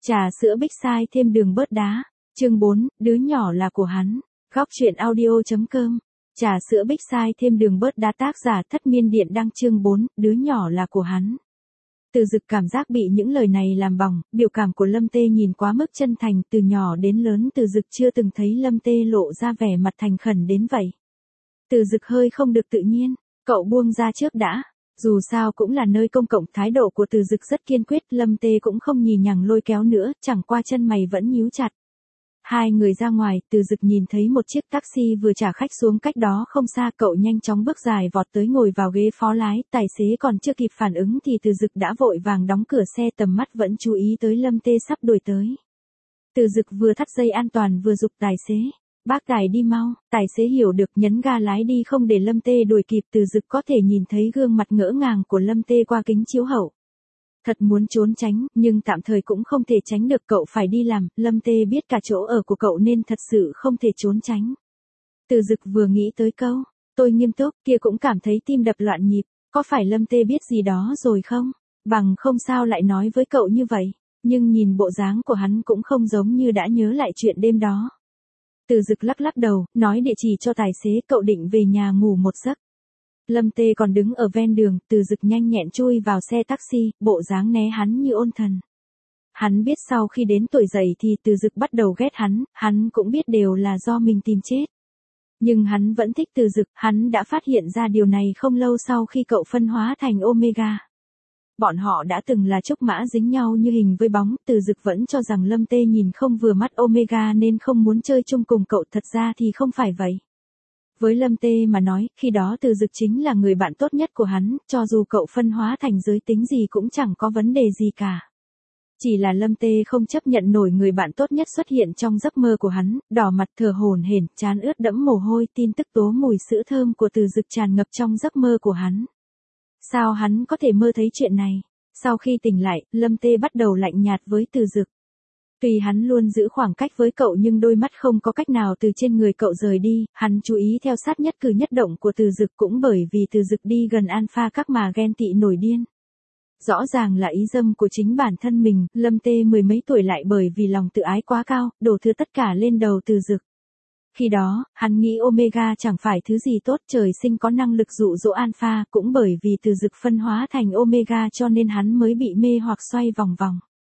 Trà sữa Big Size thêm đường bớt đá. Chương 4, đứa nhỏ là của hắn. Góc truyện audio.com. Trà sữa Big Size thêm đường bớt đá, tác giả Thất Miên Điện đăng. Chương 4, đứa nhỏ là của hắn. Từ Dực cảm giác bị những lời này làm bỏng, biểu cảm của Lâm Tê nhìn quá mức chân thành, từ nhỏ đến lớn Từ Dực chưa từng thấy Lâm Tê lộ ra vẻ mặt thành khẩn đến vậy. Từ Dực hơi không được tự nhiên, cậu buông ra trước đã. Dù sao cũng là nơi công cộng, thái độ của Từ Dực rất kiên quyết, Lâm Tê cũng không nhì nhằng lôi kéo nữa, chẳng qua chân mày vẫn nhíu chặt. Hai người ra ngoài, Từ Dực nhìn thấy một chiếc taxi vừa trả khách xuống cách đó không xa, cậu nhanh chóng bước dài vọt tới ngồi vào ghế phó lái, tài xế còn chưa kịp phản ứng thì Từ Dực đã vội vàng đóng cửa xe, tầm mắt vẫn chú ý tới Lâm Tê sắp đuổi tới. Từ Dực vừa thắt dây an toàn vừa giục tài xế. Bác tài đi mau, tài xế hiểu được nhấn ga lái đi không để Lâm Tê đuổi kịp. Từ Dực có thể nhìn thấy gương mặt ngỡ ngàng của Lâm Tê qua kính chiếu hậu. Thật muốn trốn tránh, nhưng tạm thời cũng không thể tránh được, cậu phải đi làm, Lâm Tê biết cả chỗ ở của cậu nên thật sự không thể trốn tránh. Từ Dực vừa nghĩ tới câu, tôi nghiêm túc, kia cũng cảm thấy tim đập loạn nhịp, có phải Lâm Tê biết gì đó rồi không? Bằng không sao lại nói với cậu như vậy, nhưng nhìn bộ dáng của hắn cũng không giống như đã nhớ lại chuyện đêm đó. Từ Dực lắc lắc đầu, nói địa chỉ cho tài xế, cậu định về nhà ngủ một giấc. Lâm Tê còn đứng ở ven đường, Từ Dực nhanh nhẹn chui vào xe taxi, bộ dáng né hắn như ôn thần. Hắn biết sau khi đến tuổi dậy thì Từ Dực bắt đầu ghét hắn cũng biết đều là do mình tìm chết. Nhưng hắn vẫn thích Từ Dực, hắn đã phát hiện ra điều này không lâu sau khi cậu phân hóa thành Omega. Bọn họ đã từng là trúc mã dính nhau như hình với bóng, Từ Dực vẫn cho rằng Lâm Tê nhìn không vừa mắt Omega nên không muốn chơi chung cùng cậu, thật ra thì không phải vậy. Với Lâm Tê mà nói, khi đó Từ Dực chính là người bạn tốt nhất của hắn, cho dù cậu phân hóa thành giới tính gì cũng chẳng có vấn đề gì cả. Chỉ là Lâm Tê không chấp nhận nổi người bạn tốt nhất xuất hiện trong giấc mơ của hắn, đỏ mặt thở hổn hển, trán ướt đẫm mồ hôi, tin tức tố mùi sữa thơm của Từ Dực tràn ngập trong giấc mơ của hắn. Sao hắn có thể mơ thấy chuyện này? Sau khi tỉnh lại, Lâm Tê bắt đầu lạnh nhạt với Từ Dực. Tuy hắn luôn giữ khoảng cách với cậu nhưng đôi mắt không có cách nào từ trên người cậu rời đi, hắn chú ý theo sát nhất cử nhất động của Từ Dực, cũng bởi vì Từ Dực đi gần Alpha các mà ghen tị nổi điên. Rõ ràng là ý dâm của chính bản thân mình, Lâm Tê mười mấy tuổi lại bởi vì lòng tự ái quá cao, đổ thừa tất cả lên đầu Từ Dực. Khi đó, hắn nghĩ Omega chẳng phải thứ gì tốt, trời sinh có năng lực dụ dỗ Alpha, cũng bởi vì Từ Dực phân hóa thành Omega cho nên hắn mới bị mê hoặc xoay vòng vòng.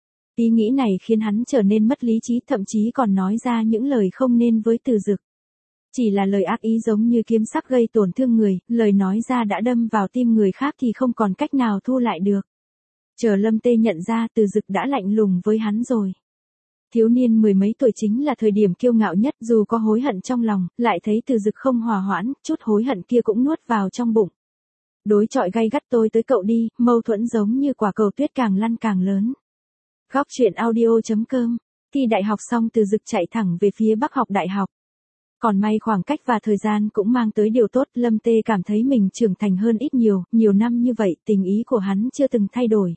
Ý nghĩ này khiến hắn trở nên mất lý trí, thậm chí còn nói ra những lời không nên với Từ Dực. Chỉ là lời ác ý giống như kiếm sắc gây tổn thương người, lời nói ra đã đâm vào tim người khác thì không còn cách nào thu lại được. Chờ Lâm Tê nhận ra, Từ Dực đã lạnh lùng với hắn rồi. Thiếu niên mười mấy tuổi chính là thời điểm kiêu ngạo nhất, dù có hối hận trong lòng, lại thấy Từ Dực không hòa hoãn, chút hối hận kia cũng nuốt vào trong bụng. Đối chọi gay gắt, tôi tới cậu đi, mâu thuẫn giống như quả cầu tuyết càng lăn càng lớn. Góc truyện audio.com. Thi đại học xong Từ Dực chạy thẳng về phía Bắc học đại học. Còn may khoảng cách và thời gian cũng mang tới điều tốt, Lâm Tê cảm thấy mình trưởng thành hơn ít nhiều năm như vậy, tình ý của hắn chưa từng thay đổi.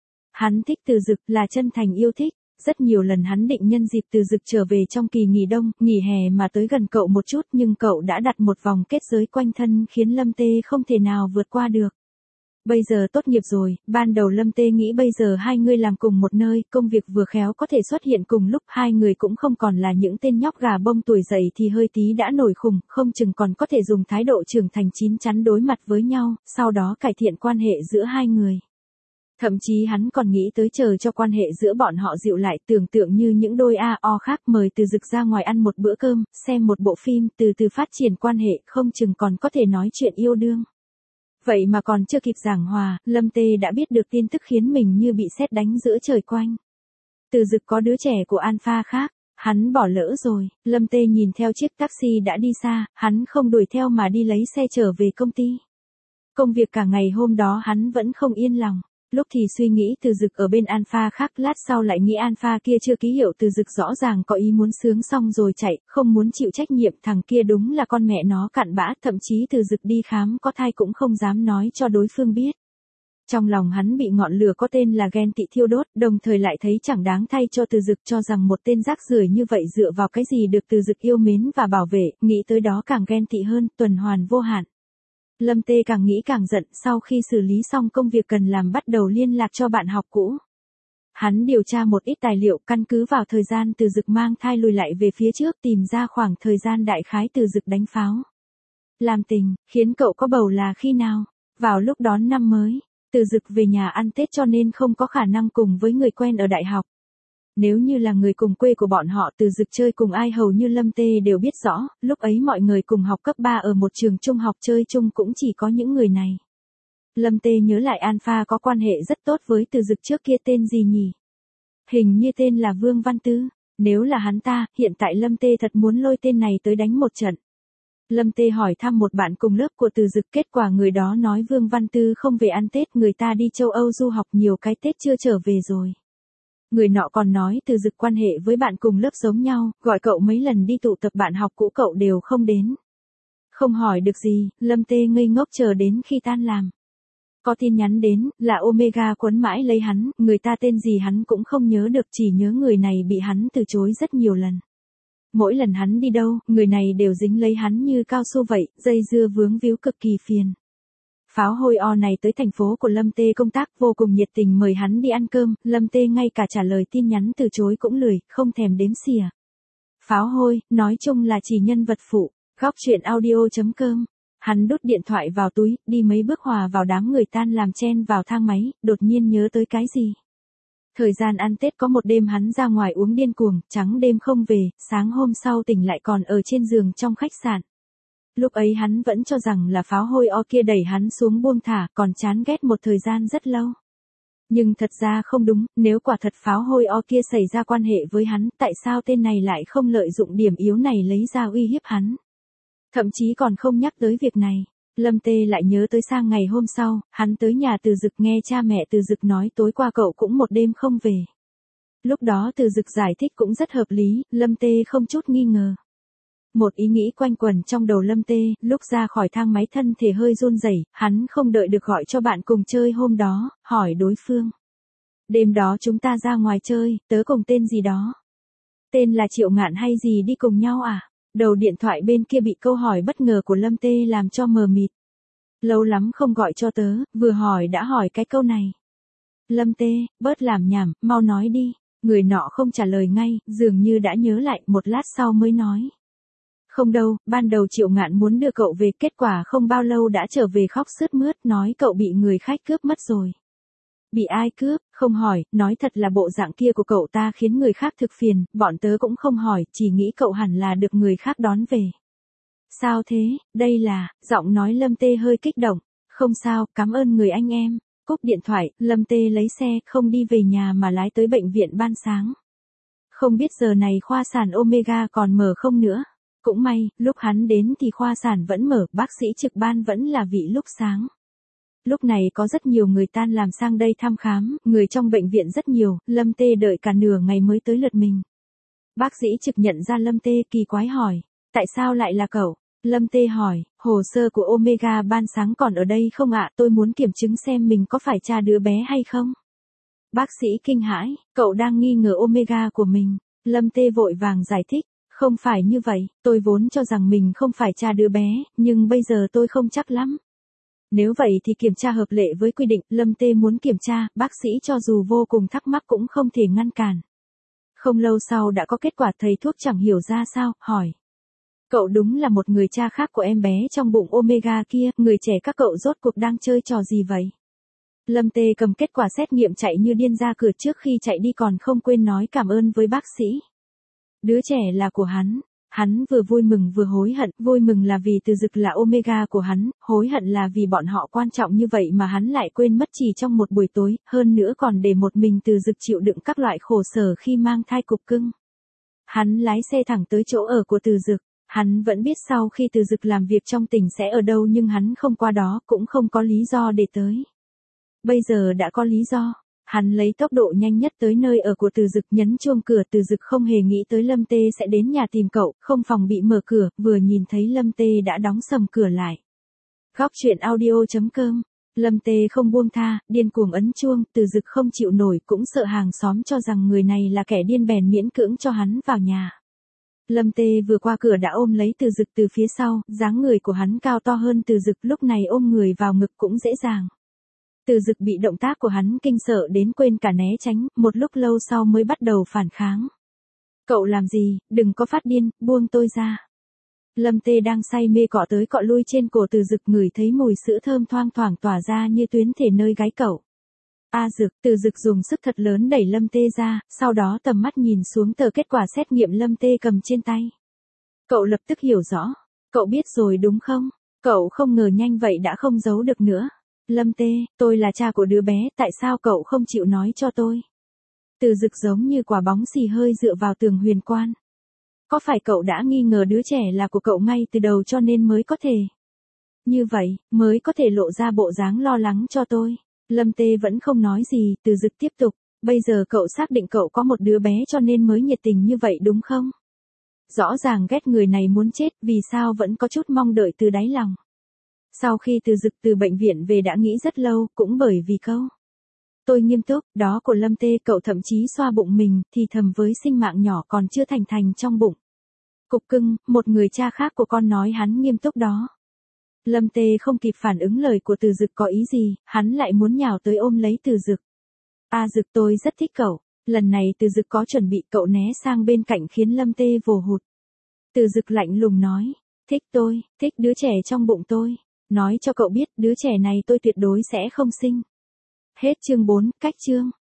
Hắn thích Từ Dực là chân thành yêu thích, rất nhiều lần hắn định nhân dịp Từ Dực trở về trong kỳ nghỉ đông, nghỉ hè mà tới gần cậu một chút, nhưng cậu đã đặt một vòng kết giới quanh thân khiến Lâm Tê không thể nào vượt qua được. Bây giờ tốt nghiệp rồi, ban đầu Lâm Tê nghĩ bây giờ hai người làm cùng một nơi, công việc vừa khéo có thể xuất hiện cùng lúc, hai người cũng không còn là những tên nhóc gà bông tuổi dậy thì hơi tí đã nổi khùng, không chừng còn có thể dùng thái độ trưởng thành chín chắn đối mặt với nhau, sau đó cải thiện quan hệ giữa hai người. Thậm chí hắn còn nghĩ tới chờ cho quan hệ giữa bọn họ dịu lại, tưởng tượng như những đôi AO khác, mời Từ Dực ra ngoài ăn một bữa cơm, xem một bộ phim, từ từ phát triển quan hệ, không chừng còn có thể nói chuyện yêu đương. Vậy mà còn chưa kịp giảng hòa, Lâm Tê đã biết được tin tức khiến mình như bị sét đánh giữa trời quanh. Từ Dực có đứa trẻ của Alpha khác, hắn bỏ lỡ rồi. Lâm Tê nhìn theo chiếc taxi đã đi xa, hắn không đuổi theo mà đi lấy xe trở về công ty. Công việc cả ngày hôm đó hắn vẫn không yên lòng. Lúc thì suy nghĩ Từ Dực ở bên Alpha khác, lát sau lại nghĩ Alpha kia chưa ký hiệu, Từ Dực rõ ràng có ý muốn sướng xong rồi chạy, không muốn chịu trách nhiệm, thằng kia đúng là con mẹ nó cặn bã, thậm chí Từ Dực đi khám có thai cũng không dám nói cho đối phương biết. Trong lòng hắn bị ngọn lửa có tên là ghen tị thiêu đốt, đồng thời lại thấy chẳng đáng thay cho Từ Dực, cho rằng một tên rác rưởi như vậy dựa vào cái gì được Từ Dực yêu mến và bảo vệ, nghĩ tới đó càng ghen tị hơn, tuần hoàn vô hạn. Lâm Tê càng nghĩ càng giận, sau khi xử lý xong công việc cần làm bắt đầu liên lạc cho bạn học cũ. Hắn điều tra một ít tài liệu căn cứ vào thời gian Từ Dực mang thai lùi lại về phía trước tìm ra khoảng thời gian đại khái Từ Dực đánh pháo. Làm tình, khiến cậu có bầu là khi nào? Vào lúc đón năm mới, Từ Dực về nhà ăn Tết cho nên không có khả năng cùng với người quen ở đại học. Nếu như là người cùng quê của bọn họ Từ Dực chơi cùng ai hầu như Lâm Tê đều biết rõ, lúc ấy mọi người cùng học cấp 3 ở một trường trung học chơi chung cũng chỉ có những người này. Lâm Tê nhớ lại Alpha có quan hệ rất tốt với Từ Dực trước kia tên gì nhỉ? Hình như tên là Vương Văn Tư. Nếu là hắn ta, hiện tại Lâm Tê thật muốn lôi tên này tới đánh một trận. Lâm Tê hỏi thăm một bạn cùng lớp của Từ Dực, kết quả người đó nói Vương Văn Tư không về ăn Tết, người ta đi châu Âu du học nhiều cái Tết chưa trở về rồi. Người nọ còn nói Từ Dực quan hệ với bạn cùng lớp giống nhau, gọi cậu mấy lần đi tụ tập bạn học cũ cậu đều không đến. Không hỏi được gì, Lâm Tê ngây ngốc chờ đến khi tan làm. Có tin nhắn đến, là Omega quấn mãi lấy hắn, người ta tên gì hắn cũng không nhớ được, chỉ nhớ người này bị hắn từ chối rất nhiều lần. Mỗi lần hắn đi đâu, người này đều dính lấy hắn như cao su vậy, dây dưa vướng víu cực kỳ phiền. Pháo hôi o này tới thành phố của Lâm Tê công tác vô cùng nhiệt tình mời hắn đi ăn cơm, Lâm Tê ngay cả trả lời tin nhắn từ chối cũng lười, không thèm đếm xỉa. Pháo hôi, nói chung là chỉ nhân vật phụ, góc truyện audio.com. Hắn đút điện thoại vào túi, đi mấy bước hòa vào đám người tan làm chen vào thang máy, đột nhiên nhớ tới cái gì. Thời gian ăn Tết có một đêm hắn ra ngoài uống điên cuồng, trắng đêm không về, sáng hôm sau tỉnh lại còn ở trên giường trong khách sạn. Lúc ấy hắn vẫn cho rằng là pháo hôi o kia đẩy hắn xuống buông thả, còn chán ghét một thời gian rất lâu. Nhưng thật ra không đúng, nếu quả thật pháo hôi o kia xảy ra quan hệ với hắn, tại sao tên này lại không lợi dụng điểm yếu này lấy ra uy hiếp hắn? Thậm chí còn không nhắc tới việc này. Lâm Tê lại nhớ tới sang ngày hôm sau, hắn tới nhà Từ Dực nghe cha mẹ Từ Dực nói tối qua cậu cũng một đêm không về. Lúc đó Từ Dực giải thích cũng rất hợp lý, Lâm Tê không chút nghi ngờ. Một ý nghĩ quanh quẩn trong đầu Lâm Tê, lúc ra khỏi thang máy thân thể hơi run rẩy, hắn không đợi được gọi cho bạn cùng chơi hôm đó, hỏi đối phương. Đêm đó chúng ta ra ngoài chơi, tớ cùng tên gì đó. Tên là Triệu Ngạn hay gì đi cùng nhau à? Đầu điện thoại bên kia bị câu hỏi bất ngờ của Lâm Tê làm cho mờ mịt. Lâu lắm không gọi cho tớ, vừa hỏi đã hỏi cái câu này. Lâm Tê, bớt làm nhảm, mau nói đi. Người nọ không trả lời ngay, dường như đã nhớ lại, một lát sau mới nói. Không đâu, ban đầu Triệu Ngạn muốn đưa cậu về, kết quả không bao lâu đã trở về khóc sướt mướt, nói cậu bị người khách cướp mất rồi. Bị ai cướp, không hỏi, nói thật là bộ dạng kia của cậu ta khiến người khác thực phiền, bọn tớ cũng không hỏi, chỉ nghĩ cậu hẳn là được người khác đón về. Sao thế, đây là, giọng nói Lâm Tê hơi kích động, không sao, cảm ơn người anh em. Cúp điện thoại, Lâm Tê lấy xe, không đi về nhà mà lái tới bệnh viện ban sáng. Không biết giờ này khoa sản Omega còn mở không nữa. Cũng may, lúc hắn đến thì khoa sản vẫn mở, bác sĩ trực ban vẫn là vị lúc sáng. Lúc này có rất nhiều người tan làm sang đây thăm khám, người trong bệnh viện rất nhiều, Lâm Tê đợi cả nửa ngày mới tới lượt mình. Bác sĩ trực nhận ra Lâm Tê, kỳ quái hỏi, tại sao lại là cậu? Lâm Tê hỏi, hồ sơ của Omega ban sáng còn ở đây không ạ, tôi muốn kiểm chứng xem mình có phải cha đứa bé hay không. Bác sĩ kinh hãi, cậu đang nghi ngờ Omega của mình. Lâm Tê vội vàng giải thích, không phải như vậy, tôi vốn cho rằng mình không phải cha đứa bé, nhưng bây giờ tôi không chắc lắm. Nếu vậy thì kiểm tra hợp lệ với quy định, Lâm Tê muốn kiểm tra, bác sĩ cho dù vô cùng thắc mắc cũng không thể ngăn cản. Không lâu sau đã có kết quả, thầy thuốc chẳng hiểu ra sao, hỏi. Cậu đúng là một người cha khác của em bé trong bụng Omega kia, người trẻ các cậu rốt cuộc đang chơi trò gì vậy? Lâm Tê cầm kết quả xét nghiệm chạy như điên ra cửa, trước khi chạy đi còn không quên nói cảm ơn với bác sĩ. Đứa trẻ là của hắn. Hắn vừa vui mừng vừa hối hận, vui mừng là vì Từ Dực là Omega của hắn, hối hận là vì bọn họ quan trọng như vậy mà hắn lại quên mất chỉ trong một buổi tối, hơn nữa còn để một mình Từ Dực chịu đựng các loại khổ sở khi mang thai cục cưng. Hắn lái xe thẳng tới chỗ ở của Từ Dực, hắn vẫn biết sau khi Từ Dực làm việc trong tỉnh sẽ ở đâu nhưng hắn không qua đó, cũng không có lý do để tới. Bây giờ đã có lý do. Hắn lấy tốc độ nhanh nhất tới nơi ở của Từ Dực, nhấn chuông cửa. Từ Dực không hề nghĩ tới Lâm Tê sẽ đến nhà tìm cậu, không phòng bị mở cửa, vừa nhìn thấy Lâm Tê đã đóng sầm cửa lại. Góc truyện audio.com. Lâm Tê không buông tha, điên cuồng ấn chuông, Từ Dực không chịu nổi, cũng sợ hàng xóm cho rằng người này là kẻ điên bèn miễn cưỡng cho hắn vào nhà. Lâm Tê vừa qua cửa đã ôm lấy Từ Dực từ phía sau, dáng người của hắn cao to hơn Từ Dực, lúc này ôm người vào ngực cũng dễ dàng. Từ Dực bị động tác của hắn kinh sợ đến quên cả né tránh, một lúc lâu sau mới bắt đầu phản kháng. Cậu làm gì, đừng có phát điên, buông tôi ra. Lâm Tê đang say mê cọ tới cọ lui trên cổ Từ Dực, ngửi thấy mùi sữa thơm thoang thoảng tỏa ra như tuyến thể nơi gáy cậu. Dực, Từ Dực dùng sức thật lớn đẩy Lâm Tê ra, sau đó tầm mắt nhìn xuống tờ kết quả xét nghiệm Lâm Tê cầm trên tay. Cậu lập tức hiểu rõ. Cậu biết rồi đúng không? Cậu không ngờ nhanh vậy đã không giấu được nữa. Lâm Tê, tôi là cha của đứa bé, tại sao cậu không chịu nói cho tôi? Từ Dực giống như quả bóng xì hơi dựa vào tường huyền quan. Có phải cậu đã nghi ngờ đứa trẻ là của cậu ngay từ đầu cho nên mới có thể? Như vậy, mới có thể lộ ra bộ dáng lo lắng cho tôi. Lâm Tê vẫn không nói gì, Từ Dực tiếp tục. Bây giờ cậu xác định cậu có một đứa bé cho nên mới nhiệt tình như vậy đúng không? Rõ ràng ghét người này muốn chết, vì sao vẫn có chút mong đợi từ đáy lòng. Sau khi Từ Dực từ bệnh viện về đã nghĩ rất lâu, cũng bởi vì câu tôi nghiêm túc, đó của Lâm Tê, cậu thậm chí xoa bụng mình, thì thầm với sinh mạng nhỏ còn chưa thành thành trong bụng. Cục cưng, một người cha khác của con nói hắn nghiêm túc đó. Lâm Tê không kịp phản ứng lời của Từ Dực có ý gì, hắn lại muốn nhào tới ôm lấy Từ Dực. Dực, tôi rất thích cậu. Lần này Từ Dực có chuẩn bị, cậu né sang bên cạnh khiến Lâm Tê vồ hụt. Từ Dực lạnh lùng nói, thích tôi, thích đứa trẻ trong bụng tôi. Nói cho cậu biết, đứa trẻ này tôi tuyệt đối sẽ không sinh. Hết chương 4, cách chương.